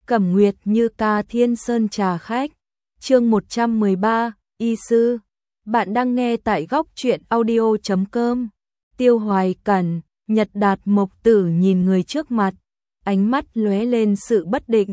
Cẩm Nguyệt Như Ca Thiên Sơn trà khách. Chương 113, Y sư. Bạn đang nghe tại góc truyện audio.com. Tiêu Hoài Cẩn, Nhật Đạt Mộc Tử nhìn người trước mặt, ánh mắt lóe lên sự bất định.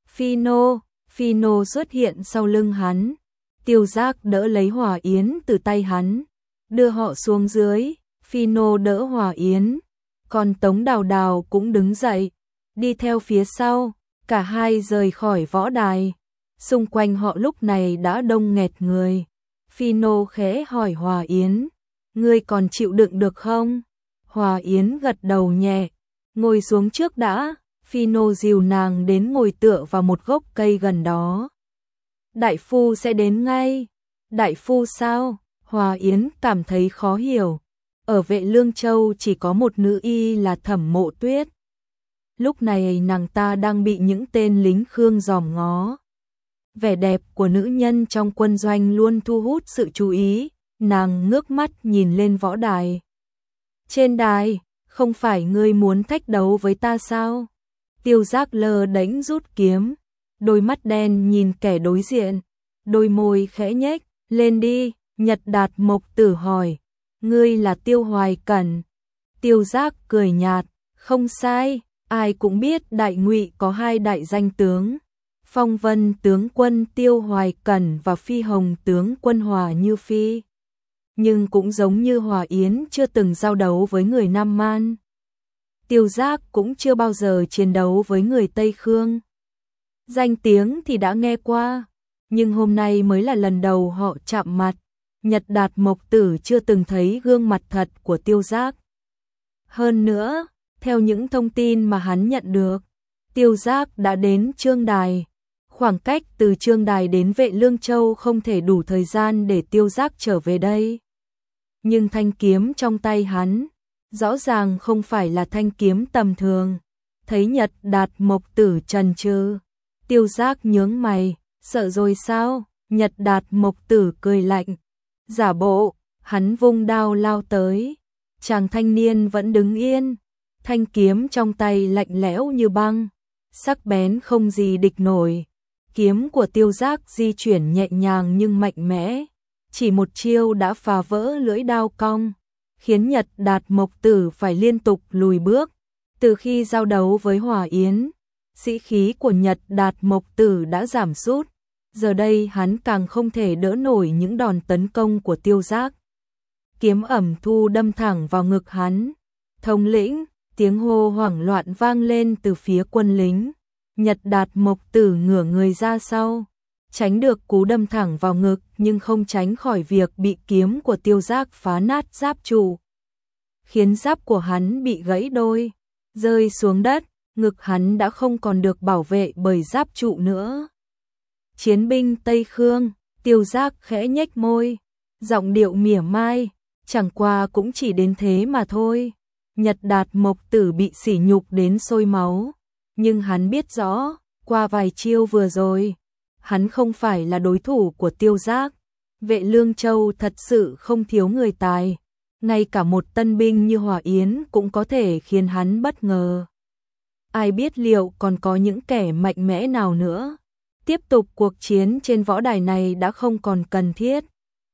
Phi Nô xuất hiện sau lưng hắn. Tiêu Giác đỡ lấy Hỏa Yến từ tay hắn, đưa họ xuống dưới. Phi Nô đỡ Hỏa Yến, còn Tống Đào Đào cũng đứng dậy, đi theo phía sau. Cả hai rời khỏi võ đài. Xung quanh họ lúc này đã đông nghẹt người. Phi Nô khẽ hỏi Hỏa Yến, ngươi còn chịu đựng được không? Hỏa Yến gật đầu nhẹ, ngồi xuống trước đã. Phi Nô dìu nàng đến ngồi tựa vào một gốc cây gần đó. Đại phu sẽ đến ngay. Đại phu sao? Hỏa Yến cảm thấy khó hiểu. Ở Vệ Lương Châu chỉ có một nữ y là Thẩm Mộ Tuyết. Lúc này nàng ta đang bị những tên lính Khương giòm ngó. Vẻ đẹp của nữ nhân trong quân doanh luôn thu hút sự chú ý. Nàng ngước mắt nhìn lên võ đài. Trên đài, không phải ngươi muốn thách đấu với ta sao? Tiêu Giác lơ đánh rút kiếm, đôi mắt đen nhìn kẻ đối diện, đôi môi khẽ nhếch. Lên đi. Nhật Đạt Mộc Tử hỏi, ngươi là Tiêu Hoài Cẩn? Tiêu Giác cười nhạt, không sai, ai cũng biết Đại Ngụy có hai đại danh tướng, Phong Vân tướng quân Tiêu Hoài Cẩn và Phi Hồng tướng quân Hỏa Như Phi. Nhưng cũng giống như Hỏa Yến chưa từng giao đấu với người Nam Man, Tiêu Giác cũng chưa bao giờ chiến đấu với người Tây Khương. Danh tiếng thì đã nghe qua, nhưng hôm nay mới là lần đầu họ chạm mặt. Nhật Đạt Mộc Tử chưa từng thấy gương mặt thật của Tiêu Giác. Hơn nữa, theo những thông tin mà hắn nhận được, Tiêu Giác đã đến Trương Đài. Khoảng cách từ Trương Đài đến Vệ Lương Châu không thể đủ thời gian để Tiêu Giác trở về đây. Nhưng thanh kiếm trong tay hắn, rõ ràng không phải là thanh kiếm tầm thường. Thấy Nhật Đạt Mộc Tử chần chừ, Tiêu Giác nhướng mày, sợ rồi sao? Nhật Đạt Mộc Tử cười lạnh, giả bộ. Hắn vung đao lao tới. Chàng thanh niên vẫn đứng yên, thanh kiếm trong tay lạnh lẽo như băng, sắc bén không gì địch nổi. Kiếm của Tiêu Giác di chuyển nhẹ nhàng nhưng mạnh mẽ, chỉ một chiêu đã phá vỡ lưỡi đao cong, khiến Nhật Đạt Mộc Tử phải liên tục lùi bước. Từ khi giao đấu với Hỏa Yến, sĩ khí của Nhật Đạt Mộc Tử đã giảm sút. Giờ đây hắn càng không thể đỡ nổi những đòn tấn công của Tiêu Giác. Kiếm ẩm thu đâm thẳng vào ngực hắn. Thống lĩnh, tiếng hô hoảng loạn vang lên từ phía quân lính. Nhật Đạt Mộc Tử ngửa người ra sau, tránh được cú đâm thẳng vào ngực nhưng không tránh khỏi việc bị kiếm của Tiêu Giác phá nát giáp trụ, khiến giáp của hắn bị gãy đôi, rơi xuống đất. Ngực hắn đã không còn được bảo vệ bởi giáp trụ nữa. Chiến binh Tây Khương. Tiêu Giác khẽ nhếch môi, giọng điệu mỉa mai, chẳng qua cũng chỉ đến thế mà thôi. Nhật Đạt Mộc Tử bị sỉ nhục đến sôi máu, nhưng hắn biết rõ, qua vài chiêu vừa rồi, hắn không phải là đối thủ của Tiêu Giác. Vệ Lương Châu thật sự không thiếu người tài, ngay cả một tân binh như Hỏa Yến cũng có thể khiến hắn bất ngờ. Ai biết liệu còn có những kẻ mạnh mẽ nào nữa. Tiếp tục cuộc chiến trên võ đài này đã không còn cần thiết.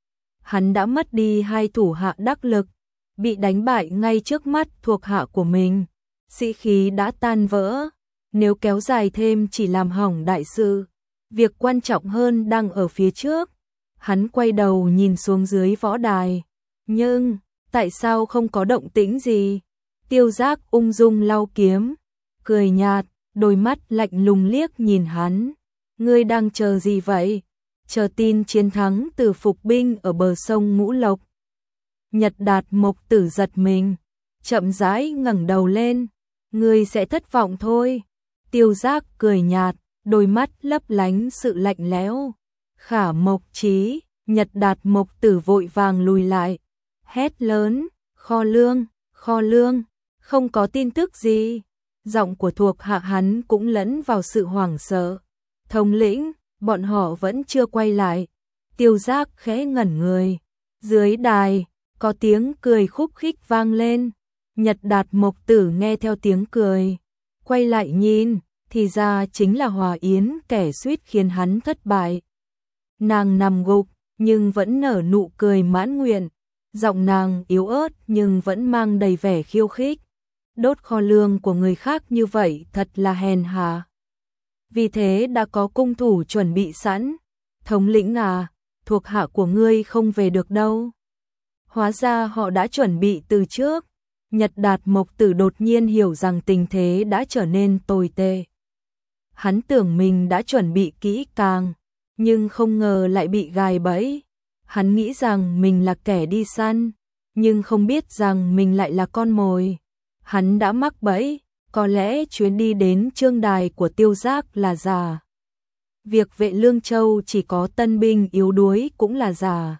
Hắn đã mất đi hai thủ hạ đắc lực, bị đánh bại ngay trước mắt thuộc hạ của mình. Sĩ khí đã tan vỡ, nếu kéo dài thêm chỉ làm hỏng đại sự. Việc quan trọng hơn đang ở phía trước. Hắn quay đầu nhìn xuống dưới võ đài. Nhưng, tại sao không có động tĩnh gì? Tiêu Giác ung dung lau kiếm, cười nhạt, đôi mắt lạnh lùng liếc nhìn hắn. Ngươi đang chờ gì vậy? Chờ tin chiến thắng từ phục binh ở bờ sông Ngũ Lộc. Nhật Đạt Mộc Tử giật mình, chậm rãi ngẩng đầu lên. Ngươi sẽ thất vọng thôi. Tiêu Giác cười nhạt, đôi mắt lấp lánh sự lạnh lẽo. Khả Mộc Chí. Nhật Đạt Mộc Tử vội vàng lùi lại, hét lớn, kho lương, không có tin tức gì. Giọng của thuộc hạ hắn cũng lẫn vào sự hoảng sợ. Thống lĩnh, bọn họ vẫn chưa quay lại. Tiêu Giác khẽ ngẩn người. Dưới đài, có tiếng cười khúc khích vang lên. Nhật Đạt Mộc Tử nghe theo tiếng cười, quay lại nhìn, thì ra chính là Hòa Yến kẻ suýt khiến hắn thất bại. Nàng nằm gục, nhưng vẫn nở nụ cười mãn nguyện, giọng nàng yếu ớt nhưng vẫn mang đầy vẻ khiêu khích. Đốt kho lương của người khác như vậy thật là hèn hạ. Vì thế đã có cung thủ chuẩn bị sẵn. Thống lĩnh à, thuộc hạ của ngươi không về được đâu. Hóa ra họ đã chuẩn bị từ trước. Nhật Đạt Mộc Tử đột nhiên hiểu rằng tình thế đã trở nên tồi tệ. Hắn tưởng mình đã chuẩn bị kỹ càng, nhưng không ngờ lại bị gài bẫy. Hắn nghĩ rằng mình là kẻ đi săn, nhưng không biết rằng mình lại là con mồi. Hắn đã mắc bẫy, có lẽ chuyến đi đến Trương Đài của Tiêu Giác là giả. Việc Vệ Lương Châu chỉ có tân binh yếu đuối cũng là giả.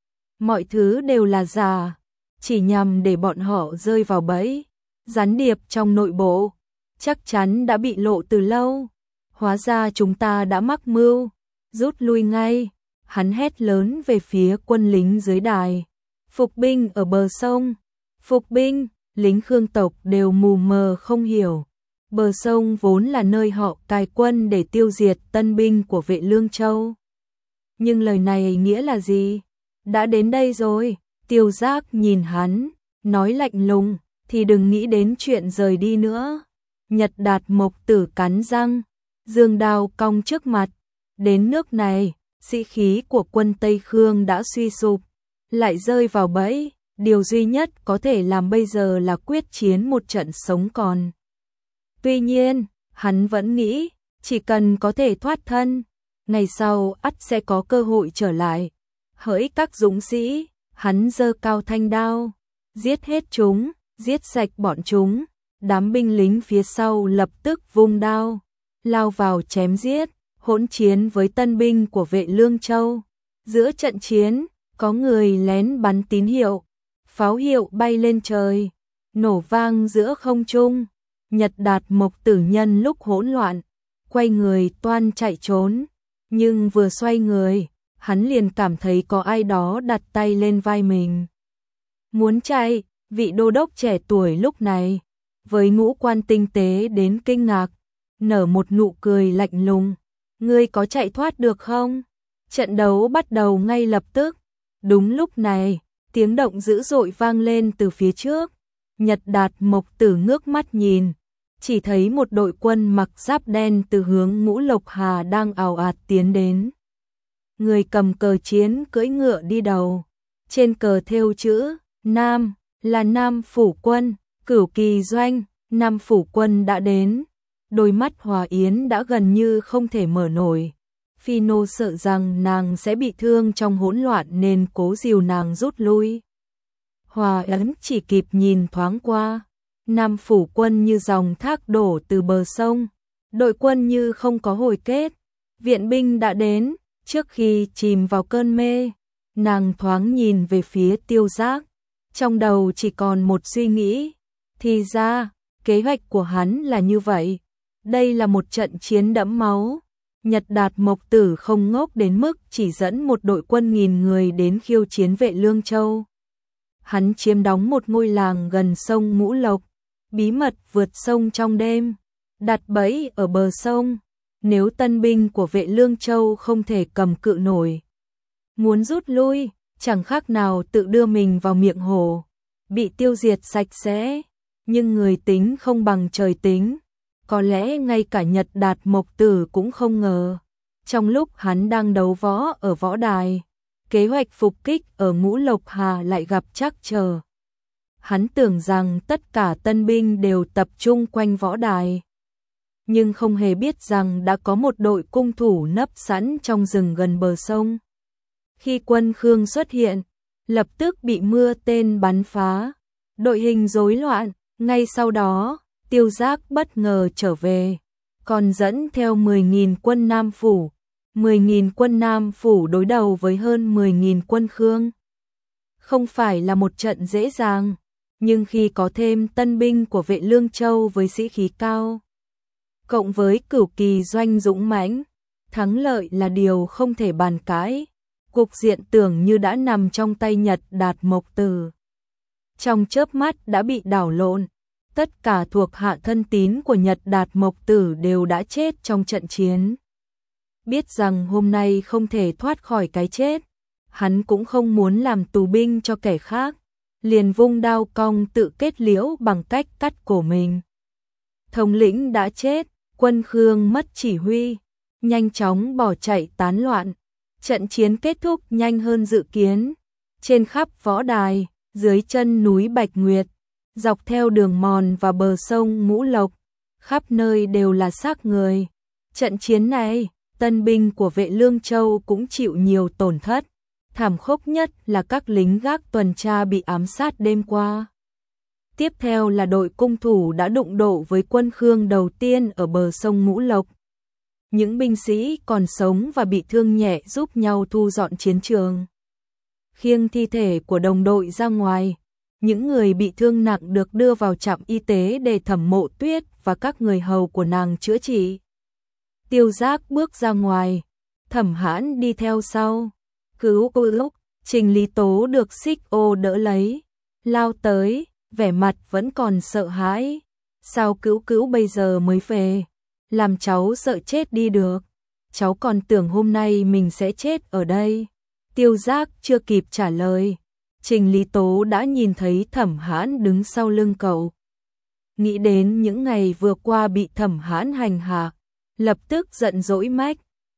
Mọi thứ đều là giả, chỉ nhằm để bọn họ rơi vào bẫy. Gián điệp trong nội bộ chắc chắn đã bị lộ từ lâu. Hóa ra chúng ta đã mắc mưu, rút lui ngay. Hắn hét lớn về phía quân lính dưới đài. Phục binh ở bờ sông, phục binh. Lính Khương tộc đều mù mờ không hiểu. Bờ sông vốn là nơi họ cài quân để tiêu diệt tân binh của Vệ Lương Châu. Nhưng lời này nghĩa là gì? Đã đến đây rồi. Tiêu Giác nhìn hắn, nói lạnh lùng, thì đừng nghĩ đến chuyện rời đi nữa. Nhật Đạt Mộc Tử cắn răng, dương đao cong trước mặt. Đến nước này, sĩ khí của quân Tây Khương đã suy sụp, lại rơi vào bẫy. Điều duy nhất có thể làm bây giờ là quyết chiến một trận sống còn. Tuy nhiên, hắn vẫn nghĩ, chỉ cần có thể thoát thân, ngày sau ắt sẽ có cơ hội trở lại. Hỡi các dũng sĩ, hắn giơ cao thanh đao, giết hết chúng, giết sạch bọn chúng. Đám binh lính phía sau lập tức vung đao, lao vào chém giết, hỗn chiến với tân binh của Vệ Lương Châu. Giữa trận chiến, có người lén bắn tín hiệu. Pháo hiệu bay lên trời, nổ vang giữa không trung. Nhật Đạt Mộc Tử nhân lúc hỗn loạn, quay người toan chạy trốn. Nhưng vừa xoay người, hắn liền cảm thấy có ai đó đặt tay lên vai mình. Muốn chạy, vị đô đốc trẻ tuổi lúc này, với ngũ quan tinh tế đến kinh ngạc, nở một nụ cười lạnh lùng. Ngươi có chạy thoát được không? Trận đấu bắt đầu ngay lập tức. Đúng lúc này, tiếng động dữ dội vang lên từ phía trước. Nhật Đạt Mộc Tử ngước mắt nhìn, chỉ thấy một đội quân mặc giáp đen từ hướng Ngũ Lộc Hà đang ào ạt tiến đến. Người cầm cờ chiến cưỡi ngựa đi đầu, trên cờ thêu chữ Nam là Nam Phủ Quân, Cửu Kỳ Doanh. Nam Phủ Quân đã đến. Đôi mắt Hòa Yến đã gần như không thể mở nổi. Phi Nô sợ rằng nàng sẽ bị thương trong hỗn loạn nên cố dìu nàng rút lui. Hòa Yến chỉ kịp nhìn thoáng qua. Nam Phủ Quân như dòng thác đổ từ bờ sông. Đội quân như không có hồi kết. Viện binh đã đến. Trước khi chìm vào cơn mê, nàng thoáng nhìn về phía Tiêu Giác. Trong đầu chỉ còn một suy nghĩ. Thì ra, kế hoạch của hắn là như vậy. Đây là một trận chiến đẫm máu. Nhật Đạt Mộc Tử không ngốc đến mức chỉ dẫn một đội quân 1000 người đến khiêu chiến Vệ Lương Châu. Hắn chiếm đóng một ngôi làng gần sông Ngũ Lộc, bí mật vượt sông trong đêm, đặt bẫy ở bờ sông. Nếu tân binh của Vệ Lương Châu không thể cầm cự nổi, muốn rút lui, chẳng khác nào tự đưa mình vào miệng hổ, bị tiêu diệt sạch sẽ. Nhưng người tính không bằng trời tính. Có lẽ ngay cả Nhật Đạt Mộc Tử cũng không ngờ. Trong lúc hắn đang đấu võ ở võ đài, kế hoạch phục kích ở Ngũ Lộc Hà lại gặp trắc trở. Hắn tưởng rằng tất cả tân binh đều tập trung quanh võ đài, nhưng không hề biết rằng đã có một đội cung thủ nấp sẵn trong rừng gần bờ sông. Khi quân Khương xuất hiện, lập tức bị mưa tên bắn phá, đội hình rối loạn. Ngay sau đó, Tiêu Giác bất ngờ trở về, còn dẫn theo 10.000 quân Nam Phủ. 10.000 quân Nam Phủ đối đầu với hơn 10.000 quân Khương. Không phải là một trận dễ dàng, nhưng khi có thêm tân binh của Vệ Lương Châu với sĩ khí cao, cộng với Cửu Kỳ Doanh dũng mãnh, thắng lợi là điều không thể bàn cãi. Cục diện tưởng như đã nằm trong tay Nhật Đạt Mộc Tử. Trong chớp mắt đã bị đảo lộn. Tất cả thuộc hạ thân tín của Nhật Đạt Mộc Tử đều đã chết trong trận chiến. Biết rằng hôm nay không thể thoát khỏi cái chết, hắn cũng không muốn làm tù binh cho kẻ khác, liền vung đao cong tự kết liễu bằng cách cắt cổ mình. Thống lĩnh đã chết, quân Khương mất chỉ huy, nhanh chóng bỏ chạy tán loạn. Trận chiến kết thúc nhanh hơn dự kiến. Trên khắp võ đài, dưới chân núi Bạch Nguyệt, dọc theo đường mòn và bờ sông Ngũ Lộc, khắp nơi đều là xác người. Trận chiến này, tân binh của vệ Lương Châu cũng chịu nhiều tổn thất. Thảm khốc nhất là các lính gác tuần tra bị ám sát đêm qua. Tiếp theo là đội cung thủ đã đụng độ với quân Khương đầu tiên ở bờ sông Ngũ Lộc. Những binh sĩ còn sống và bị thương nhẹ giúp nhau thu dọn chiến trường, khiêng thi thể của đồng đội ra ngoài. Những người bị thương nặng được đưa vào trạm y tế để Thẩm Mộ Tuyết và các người hầu của nàng chữa trị. Tiêu Giác bước ra ngoài, Thẩm Hãn đi theo sau. Cứu cô lúc, Trình Lý Tố được Xích Ô đỡ lấy, lao tới, vẻ mặt vẫn còn sợ hãi. Sao Cứu bây giờ mới về? Làm cháu sợ chết đi được. Cháu còn tưởng hôm nay mình sẽ chết ở đây. Tiêu Giác chưa kịp trả lời, Trình Lý Tố đã nhìn thấy Thẩm Hãn đứng sau lưng cậu. Nghĩ đến những ngày vừa qua bị Thẩm Hãn hành hạ, lập tức giận dỗi mách.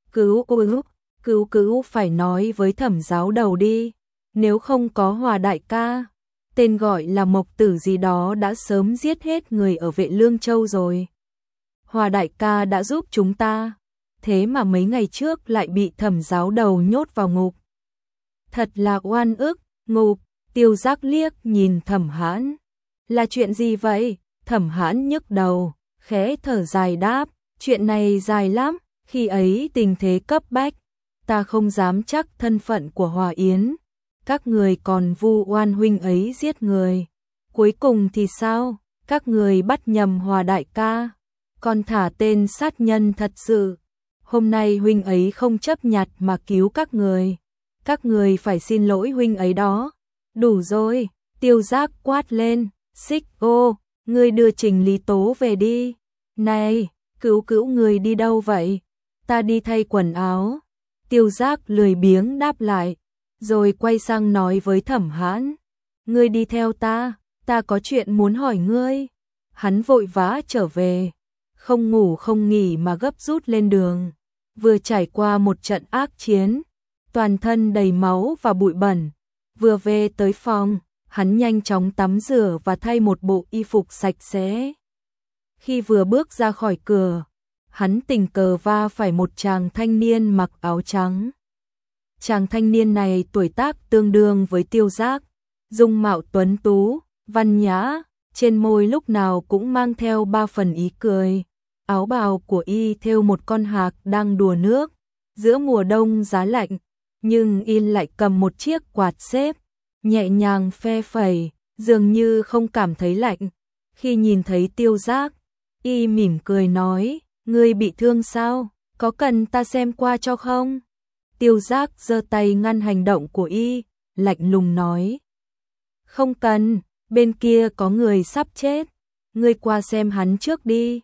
Cứu phải nói với Thẩm giáo đầu đi. Nếu không có Hòa đại ca, tên gọi là Mộc Tử gì đó đã sớm giết hết người ở vệ Lương Châu rồi. Hòa đại ca đã giúp chúng ta, thế mà mấy ngày trước lại bị Thẩm giáo đầu nhốt vào ngục. Thật là oan ức. Ngục. Tiêu Giác liếc nhìn Thẩm Hãn. Là chuyện gì vậy? Thẩm Hãn nhức đầu, khẽ thở dài đáp. Chuyện này dài lắm, khi ấy tình thế cấp bách, ta không dám chắc thân phận của Hòa Yến. Các người còn vu oan huynh ấy giết người. Cuối cùng thì sao? Các người bắt nhầm Hòa đại ca, còn thả tên sát nhân thật sự. Hôm nay huynh ấy không chấp nhặt mà cứu các người. Các người phải xin lỗi huynh ấy đó. Đủ rồi, Tiêu Giác quát lên. Xích Ô, ngươi đưa Trình Lý Tố về đi. Này, Cứu người đi đâu vậy? Ta đi thay quần áo. Tiêu Giác lười biếng đáp lại, rồi quay sang nói với Thẩm Hãn. Ngươi đi theo ta có chuyện muốn hỏi ngươi. Hắn vội vã trở về, không ngủ không nghỉ mà gấp rút lên đường. Vừa trải qua một trận ác chiến, toàn thân đầy máu và bụi bẩn. Vừa về tới phòng, hắn nhanh chóng tắm rửa và thay một bộ y phục sạch sẽ. Khi vừa bước ra khỏi cửa, hắn tình cờ va phải một chàng thanh niên mặc áo trắng. Chàng thanh niên này tuổi tác tương đương với Tiêu Giác, dung mạo tuấn tú, văn nhã, trên môi lúc nào cũng mang theo ba phần ý cười. Áo bào của y thêu một con hạc đang đùa nước. Giữa mùa đông giá lạnh, nhưng y lại cầm một chiếc quạt xếp, nhẹ nhàng phe phẩy, dường như không cảm thấy lạnh. Khi nhìn thấy Tiêu Giác, y mỉm cười nói, ngươi bị thương sao? Có cần ta xem qua cho không? Tiêu Giác giơ tay ngăn hành động của y, lạnh lùng nói. Không cần, bên kia có người sắp chết, ngươi qua xem hắn trước đi.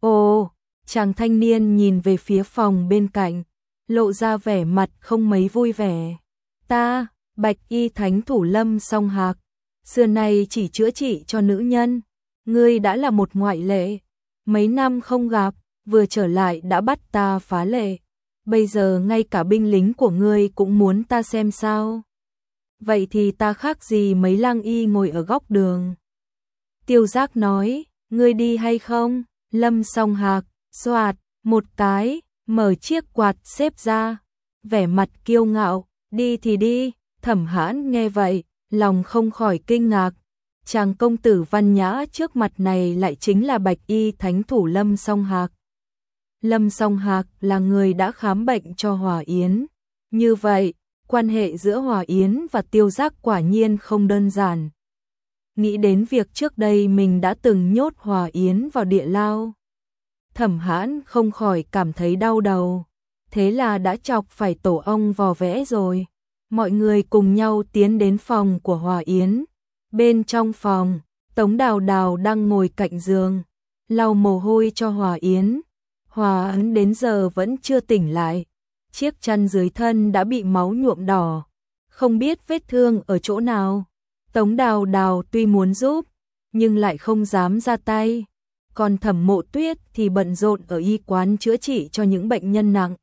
Ồ, chàng thanh niên nhìn về phía phòng bên cạnh, lộ ra vẻ mặt không mấy vui vẻ. Ta, Bạch Y Thánh thủ Lâm Song Hạc, xưa nay chỉ chữa trị cho nữ nhân. Ngươi đã là một ngoại lệ, mấy năm không gặp, vừa trở lại đã bắt ta phá lệ. Bây giờ ngay cả binh lính của ngươi cũng muốn ta xem sao? Vậy thì ta khác gì mấy lang y ngồi ở góc đường? Tiêu Giác nói, ngươi đi hay không? Lâm Song Hạc, xoạt, một cái, mở chiếc quạt xếp ra, vẻ mặt kiêu ngạo, đi thì đi. Thẩm Hãn nghe vậy, lòng không khỏi kinh ngạc. Chàng công tử văn nhã trước mặt này lại chính là Bạch Y Thánh thủ Lâm Song Hạc. Lâm Song Hạc là người đã khám bệnh cho Hòa Yến. Như vậy, quan hệ giữa Hòa Yến và Tiêu Giác quả nhiên không đơn giản. Nghĩ đến việc trước đây mình đã từng nhốt Hòa Yến vào địa lao, Thẩm Hãn không khỏi cảm thấy đau đầu. Thế là đã chọc phải tổ ong vò vẽ rồi. Mọi người cùng nhau tiến đến phòng của Hòa Yến. Bên trong phòng, Tống Đào Đào đang ngồi cạnh giường, lau mồ hôi cho Hòa Yến. Hòa Yến đến giờ vẫn chưa tỉnh lại, chiếc chăn dưới thân đã bị máu nhuộm đỏ, không biết vết thương ở chỗ nào. Tống Đào Đào tuy muốn giúp, nhưng lại không dám ra tay. Còn Thẩm Mộ Tuyết thì bận rộn ở y quán chữa trị cho những bệnh nhân nặng,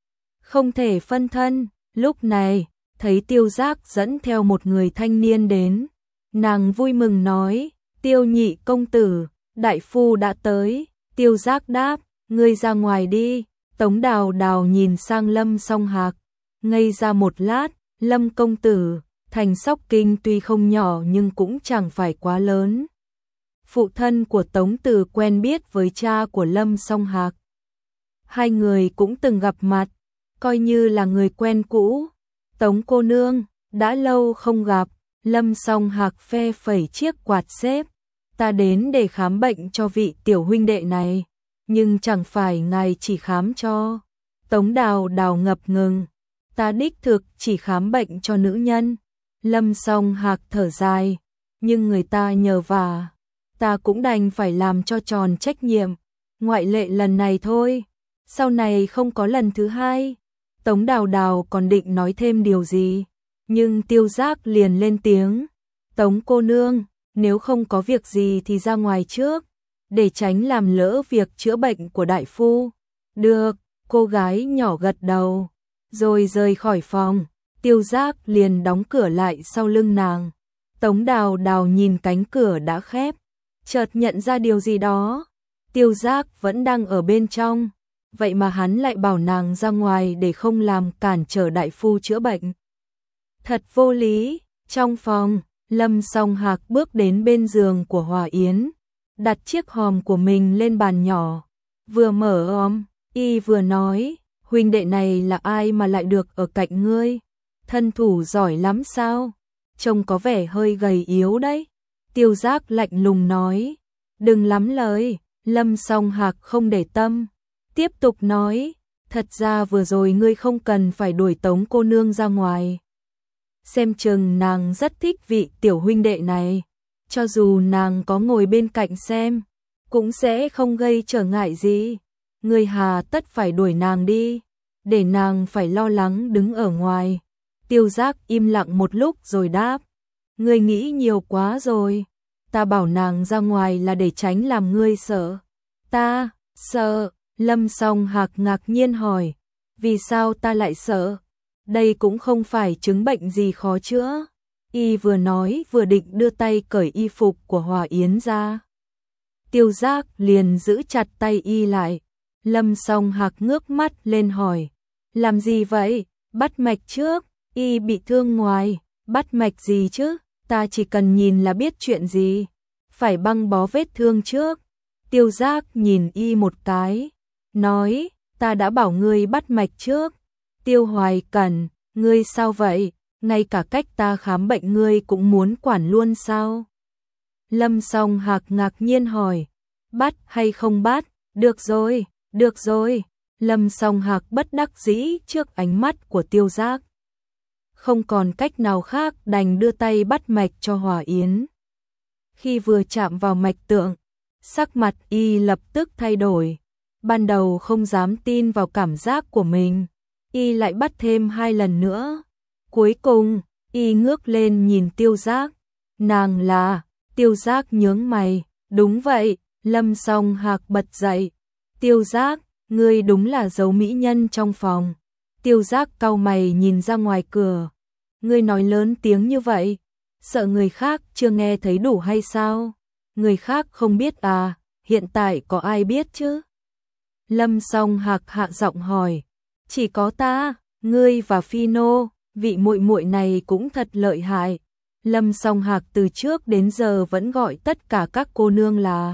không thể phân thân. Lúc này, thấy Tiêu Giác dẫn theo một người thanh niên đến, nàng vui mừng nói: Tiêu nhị công tử, đại phu đã tới. Tiêu Giác đáp: ngươi ra ngoài đi. Tống Đào Đào nhìn sang Lâm Song Hạc, ngây ra một lát. Lâm công tử, thành Sóc Kinh tuy không nhỏ nhưng cũng chẳng phải quá lớn. Phụ thân của Tống Từ quen biết với cha của Lâm Song Hạc, hai người cũng từng gặp mặt, coi như là người quen cũ. Tống cô nương, đã lâu không gặp. Lâm Song Hạc phe phẩy chiếc quạt xếp: ta đến để khám bệnh cho vị tiểu huynh đệ này, nhưng chẳng phải ngài chỉ khám cho. Tống Đào Đào ngập ngừng: ta đích thực chỉ khám bệnh cho nữ nhân. Lâm Song Hạc thở dài: nhưng người ta nhờ vả, ta cũng đành phải làm cho tròn trách nhiệm, ngoại lệ lần này thôi, sau này không có lần thứ hai. Tống Đào Đào còn định nói thêm điều gì, nhưng Tiêu Giác liền lên tiếng: Tống cô nương, nếu không có việc gì thì ra ngoài trước, để tránh làm lỡ việc chữa bệnh của đại phu. Được. Cô gái nhỏ gật đầu, rồi rời khỏi phòng. Tiêu Giác liền đóng cửa lại sau lưng nàng. Tống Đào Đào nhìn cánh cửa đã khép, chợt nhận ra điều gì đó. Tiêu Giác vẫn đang ở bên trong, vậy mà hắn lại bảo nàng ra ngoài để không làm cản trở đại phu chữa bệnh. Thật vô lý. Trong phòng, Lâm Song Hạc bước đến bên giường của Hòa Yến, đặt chiếc hòm của mình lên bàn nhỏ, vừa mở hòm, y vừa nói: huynh đệ này là ai mà lại được ở cạnh ngươi? Thân thủ giỏi lắm sao? Trông có vẻ hơi gầy yếu đấy. Tiêu Giác lạnh lùng nói: đừng lắm lời. Lâm Song Hạc không để tâm, tiếp tục nói: thật ra vừa rồi ngươi không cần phải đuổi Tống cô nương ra ngoài. Xem chừng nàng rất thích vị tiểu huynh đệ này, cho dù nàng có ngồi bên cạnh xem, cũng sẽ không gây trở ngại gì. Ngươi hà tất phải đuổi nàng đi, để nàng phải lo lắng đứng ở ngoài. Tiêu Giác im lặng một lúc rồi đáp: ngươi nghĩ nhiều quá rồi, ta bảo nàng ra ngoài là để tránh làm ngươi sợ. Ta sợ? Lâm Song Hạc ngạc nhiên hỏi: vì sao ta lại sợ? Đây cũng không phải chứng bệnh gì khó chữa. Y vừa nói vừa định đưa tay cởi y phục của Hòa Yến ra. Tiêu Giác liền giữ chặt tay y lại. Lâm Song Hạc ngước mắt lên hỏi: làm gì vậy? Bắt mạch trước. Y bị thương ngoài, bắt mạch gì chứ? Ta chỉ cần nhìn là biết chuyện gì. Phải băng bó vết thương trước. Tiêu Giác nhìn y một cái, nói: ta đã bảo ngươi bắt mạch trước. Tiêu Hoài Cẩn, ngươi sao vậy? Ngay cả cách ta khám bệnh ngươi cũng muốn quản luôn sao? Lâm Song Hạc ngạc nhiên hỏi: bắt hay không bắt? Được rồi, được rồi. Lâm Song Hạc bất đắc dĩ trước ánh mắt của Tiêu Giác, không còn cách nào khác đành đưa tay bắt mạch cho Hòa Yến. Khi vừa chạm vào mạch tượng, sắc mặt y lập tức thay đổi. Ban đầu không dám tin vào cảm giác của mình, y lại bắt thêm 2 lần nữa. Cuối cùng, y ngước lên nhìn Tiêu Giác. Nàng là? Tiêu Giác nhướng mày. Đúng vậy. Lâm Song Hạc bật dậy. Tiêu Giác, ngươi đúng là dấu mỹ nhân trong phòng. Tiêu Giác cau mày nhìn ra ngoài cửa. Ngươi nói lớn tiếng như vậy, sợ người khác chưa nghe thấy đủ hay sao? Người khác không biết à? Hiện tại có ai biết chứ? Lâm Song Hạc hạ giọng hỏi. Chỉ có ta, ngươi và Phi Nô, vị muội muội này cũng thật lợi hại. Lâm Song Hạc từ trước đến giờ vẫn gọi tất cả các cô nương là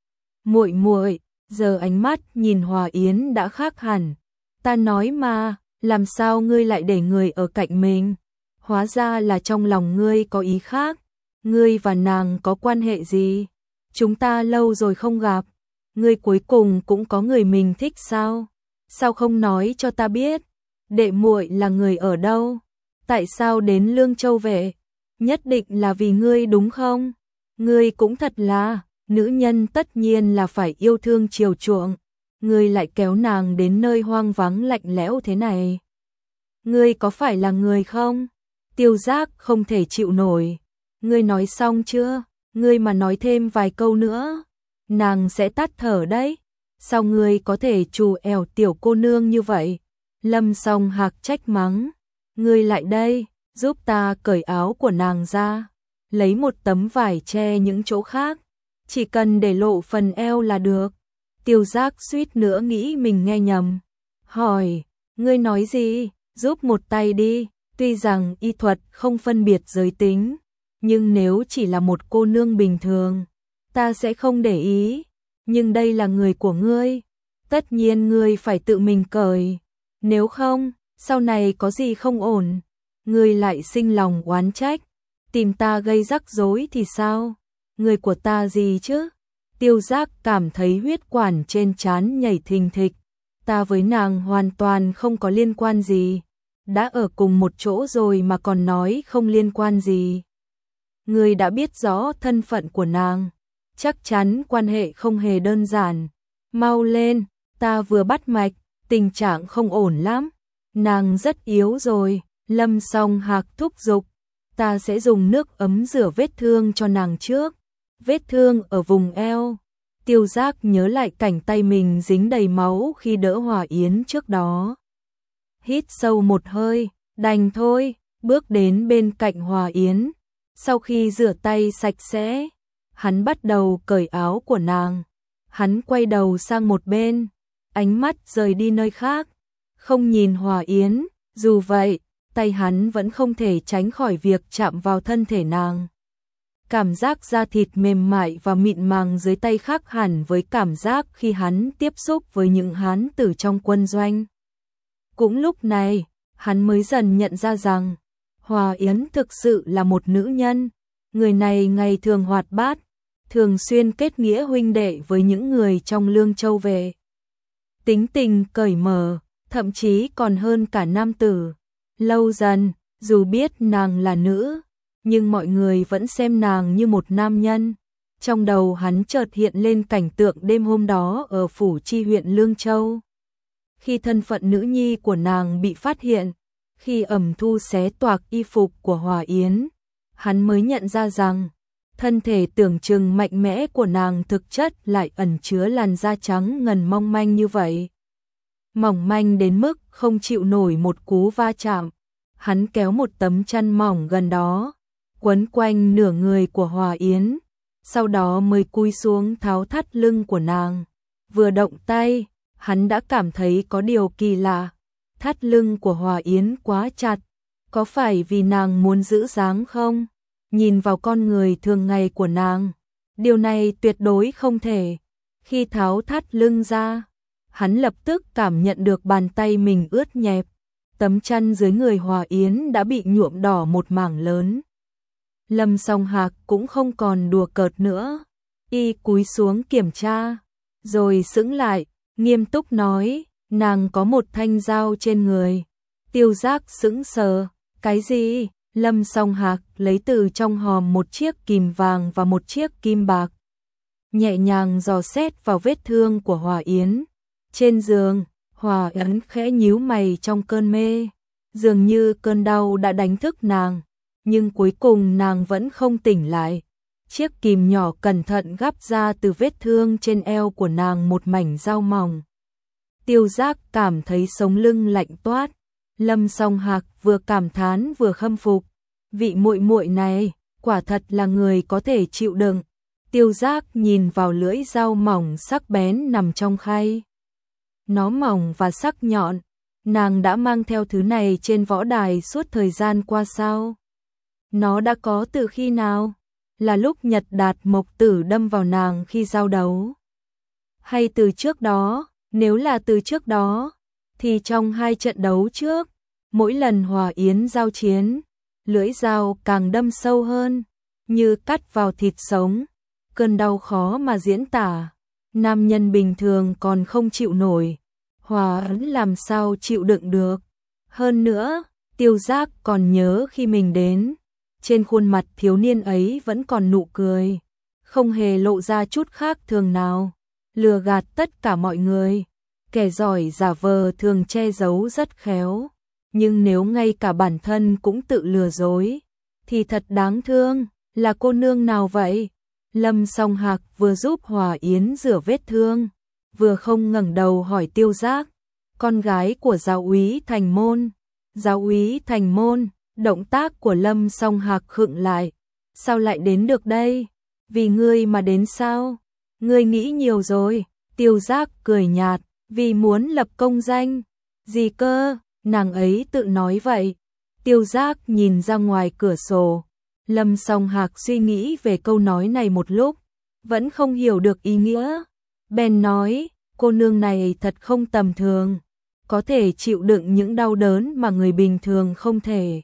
muội muội, giờ ánh mắt nhìn Hòa Yến đã khác hẳn. Ta nói mà, làm sao ngươi lại để người ở cạnh mình? Hóa ra là trong lòng ngươi có ý khác. Ngươi và nàng có quan hệ gì? Chúng ta lâu rồi không gặp, ngươi cuối cùng cũng có người mình thích sao? Sao không nói cho ta biết? Đệ muội là người ở đâu? Tại sao đến Lương Châu về? Nhất định là vì ngươi đúng không? Ngươi cũng thật là, nữ nhân tất nhiên là phải yêu thương chiều chuộng, ngươi lại kéo nàng đến nơi hoang vắng lạnh lẽo thế này. Ngươi có phải là người không? Tiêu Giác không thể chịu nổi. Ngươi nói xong chưa? Ngươi mà nói thêm vài câu nữa, nàng sẽ tắt thở đấy. Sao ngươi có thể trù ẻo tiểu cô nương như vậy? Lâm Song Hạc trách mắng. Ngươi lại đây, giúp ta cởi áo của nàng ra. Lấy một tấm vải che những chỗ khác. Chỉ cần để lộ phần eo là được. Tiêu Giác suýt nữa nghĩ mình nghe nhầm. Hỏi, ngươi nói gì? Giúp một tay đi. Tuy rằng y thuật không phân biệt giới tính, nhưng nếu chỉ là một cô nương bình thường, ta sẽ không để ý. Nhưng đây là người của ngươi, tất nhiên ngươi phải tự mình cởi. Nếu không, sau này có gì không ổn, ngươi lại sinh lòng oán trách, tìm ta gây rắc rối thì sao? Người của ta gì chứ? Tiêu Giác cảm thấy huyết quản trên trán nhảy thình thịch. Ta với nàng hoàn toàn không có liên quan gì. Đã ở cùng một chỗ rồi mà còn nói không liên quan gì. Ngươi đã biết rõ thân phận của nàng, chắc chắn quan hệ không hề đơn giản. Mau lên, ta vừa bắt mạch, tình trạng không ổn lắm. Nàng rất yếu rồi. Lâm Song Hạc thúc giục. Ta sẽ dùng nước ấm rửa vết thương cho nàng trước. Vết thương ở vùng eo. Tiêu Giác nhớ lại cảnh tay mình dính đầy máu khi đỡ Hòa Yến trước đó. Hít sâu một hơi, đành thôi, bước đến bên cạnh Hòa Yến. Sau khi rửa tay sạch sẽ, hắn bắt đầu cởi áo của nàng. Hắn quay đầu sang một bên, ánh mắt rời đi nơi khác, không nhìn Hòa Yến. Dù vậy, tay hắn vẫn không thể tránh khỏi việc chạm vào thân thể nàng. Cảm giác da thịt mềm mại và mịn màng dưới tay khác hẳn với cảm giác khi hắn tiếp xúc với những hán tử trong quân doanh. Cũng lúc này, hắn mới dần nhận ra rằng Hòa Yến thực sự là một nữ nhân. Người này ngày thường hoạt bát, thường xuyên kết nghĩa huynh đệ với những người trong Lương Châu về. Tính tình cởi mở, thậm chí còn hơn cả nam tử. Lâu dần, dù biết nàng là nữ, nhưng mọi người vẫn xem nàng như một nam nhân. Trong đầu hắn chợt hiện lên cảnh tượng đêm hôm đó ở phủ chi huyện Lương Châu. Khi thân phận nữ nhi của nàng bị phát hiện, khi Ẩm Thu xé toạc y phục của Hòa Yến, hắn mới nhận ra rằng thân thể tưởng chừng mạnh mẽ của nàng thực chất lại ẩn chứa làn da trắng ngần mong manh như vậy. Mỏng manh đến mức không chịu nổi một cú va chạm. Hắn kéo một tấm chăn mỏng gần đó, quấn quanh nửa người của Hòa Yến, sau đó mới cúi xuống tháo thắt lưng của nàng. Vừa động tay, hắn đã cảm thấy có điều kỳ lạ. Thắt lưng của Hòa Yến quá chặt, có phải vì nàng muốn giữ dáng không? Nhìn vào con người thường ngày của nàng, điều này tuyệt đối không thể. Khi tháo thắt lưng ra, hắn lập tức cảm nhận được bàn tay mình ướt nhẹp. Tấm chăn dưới người Hòa Yến đã bị nhuộm đỏ một mảng lớn. Lâm Song Hạc cũng không còn đùa cợt nữa. Y cúi xuống kiểm tra, rồi sững lại, nghiêm túc nói, nàng có một thanh dao trên người. Tiêu Giác sững sờ, cái gì? Lâm Song Hạc lấy từ trong hòm một chiếc kìm vàng và một chiếc kim bạc. Nhẹ nhàng dò xét vào vết thương của Hòa Yến. Trên giường, Hòa Yến khẽ nhíu mày trong cơn mê. Dường như cơn đau đã đánh thức nàng, nhưng cuối cùng nàng vẫn không tỉnh lại. Chiếc kìm nhỏ cẩn thận gắp ra từ vết thương trên eo của nàng một mảnh dao mỏng. Tiêu Giác cảm thấy sống lưng lạnh toát. Lâm Song Hạc vừa cảm thán vừa khâm phục. Vị muội muội này, quả thật là người có thể chịu đựng. Tiêu Giác nhìn vào lưỡi dao mỏng sắc bén nằm trong khay. Nó mỏng và sắc nhọn. Nàng đã mang theo thứ này trên võ đài suốt thời gian qua sao? Nó đã có từ khi nào? Là lúc Nhật Đạt Mộc Tử đâm vào nàng khi giao đấu? Hay từ trước đó? Nếu là từ trước đó, thì trong 2 trận đấu trước, mỗi lần Hòa Yến giao chiến, lưỡi dao càng đâm sâu hơn, như cắt vào thịt sống. Cơn đau khó mà diễn tả. Nam nhân bình thường còn không chịu nổi, Hòa Yến làm sao chịu đựng được. Hơn nữa, Tiêu Giác còn nhớ khi mình đến, trên khuôn mặt thiếu niên ấy vẫn còn nụ cười. không hề lộ ra chút khác thường nào, lừa gạt tất cả mọi người. Kẻ giỏi giả vờ thường che giấu rất khéo, nhưng nếu ngay cả bản thân cũng tự lừa dối, thì thật đáng thương. Là cô nương nào vậy? Lâm Song Hạc vừa giúp Hòa Yến rửa vết thương, vừa không ngẩng đầu hỏi Tiêu Giác, con gái của giáo úy Thành Môn. Giáo úy Thành Môn, động tác của Lâm Song Hạc khựng lại. Sao lại đến được đây? Vì ngươi mà đến sao? Ngươi nghĩ nhiều rồi. Tiêu Giác cười nhạt, vì muốn lập công danh. Gì cơ? Nàng ấy tự nói vậy. Tiêu Giác nhìn ra ngoài cửa sổ. Lâm Song Hạc suy nghĩ về câu nói này một lúc, vẫn không hiểu được ý nghĩa. Bèn nói, cô nương này thật không tầm thường, có thể chịu đựng những đau đớn mà người bình thường không thể.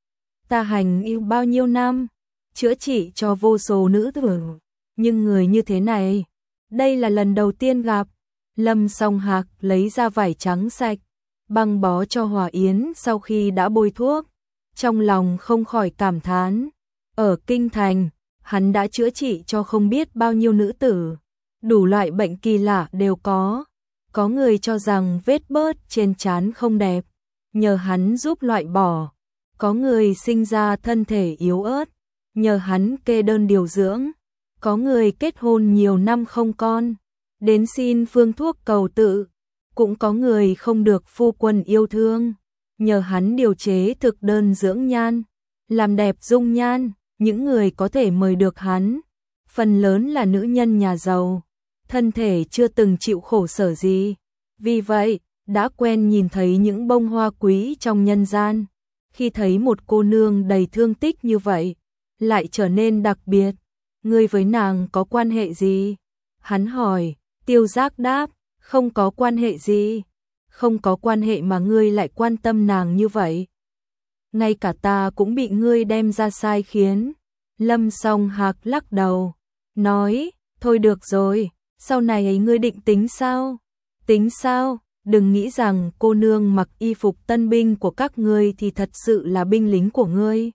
Ta hành yêu bao nhiêu năm, chữa trị cho vô số nữ tử, nhưng người như thế này, đây là lần đầu tiên gặp. Lâm Song Hạc lấy ra vải trắng sạch, băng bó cho Hòa Yến sau khi đã bôi thuốc, trong lòng không khỏi cảm thán. Ở Kinh Thành, hắn đã chữa trị cho không biết bao nhiêu nữ tử, đủ loại bệnh kỳ lạ đều có. Có người cho rằng vết bớt trên trán không đẹp, nhờ hắn giúp loại bỏ. Có người sinh ra thân thể yếu ớt, nhờ hắn kê đơn điều dưỡng. Có người kết hôn nhiều năm không con, đến xin phương thuốc cầu tự. Cũng có người không được phu quân yêu thương, nhờ hắn điều chế thực đơn dưỡng nhan, làm đẹp dung nhan. Những người có thể mời được hắn, phần lớn là nữ nhân nhà giàu, thân thể chưa từng chịu khổ sở gì. Vì vậy, đã quen nhìn thấy những bông hoa quý trong nhân gian. Khi thấy một cô nương đầy thương tích như vậy, lại trở nên đặc biệt. Ngươi với nàng có quan hệ gì? Hắn hỏi. Tiêu Giác đáp, không có quan hệ gì. Không có quan hệ mà ngươi lại quan tâm nàng như vậy. Ngay cả ta cũng bị ngươi đem ra sai khiến. Lâm Song Hạc lắc đầu, nói, thôi được rồi, sau này ấy ngươi định tính sao? Tính sao? Đừng nghĩ rằng cô nương mặc y phục tân binh của các ngươi thì thật sự là binh lính của ngươi.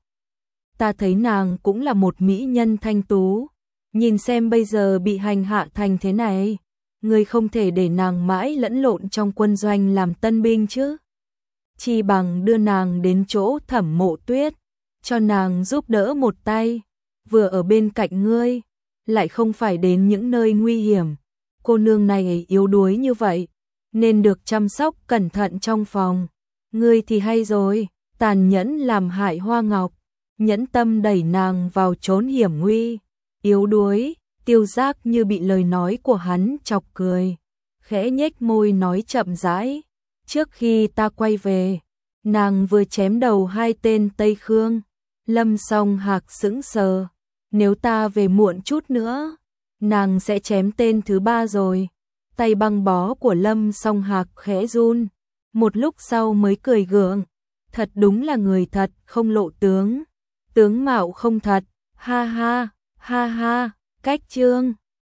Ta thấy nàng cũng là một mỹ nhân thanh tú, nhìn xem bây giờ bị hành hạ thành thế này, ngươi không thể để nàng mãi lẫn lộn trong quân doanh làm tân binh chứ. Chi bằng đưa nàng đến chỗ Thẩm Mộ Tuyết, cho nàng giúp đỡ một tay, vừa ở bên cạnh ngươi, lại không phải đến những nơi nguy hiểm. Cô nương này yếu đuối như vậy, nên được chăm sóc cẩn thận trong phòng. Ngươi thì hay rồi, tàn nhẫn làm hại Hoa Ngọc, nhẫn tâm đẩy nàng vào chốn hiểm nguy. Yếu đuối, Tiêu Giác như bị lời nói của hắn chọc cười, khẽ nhếch môi nói chậm rãi. Trước khi ta quay về, nàng vừa chém đầu 2 tên Tây Khương. Lâm Song Hạc sững sờ, nếu ta về muộn chút nữa, nàng sẽ chém tên thứ 3 rồi. Tay băng bó của Lâm Song Hạc khẽ run, một lúc sau mới cười gượng, thật đúng là người thật không lộ tướng, tướng mạo không thật, ha ha, cách chương.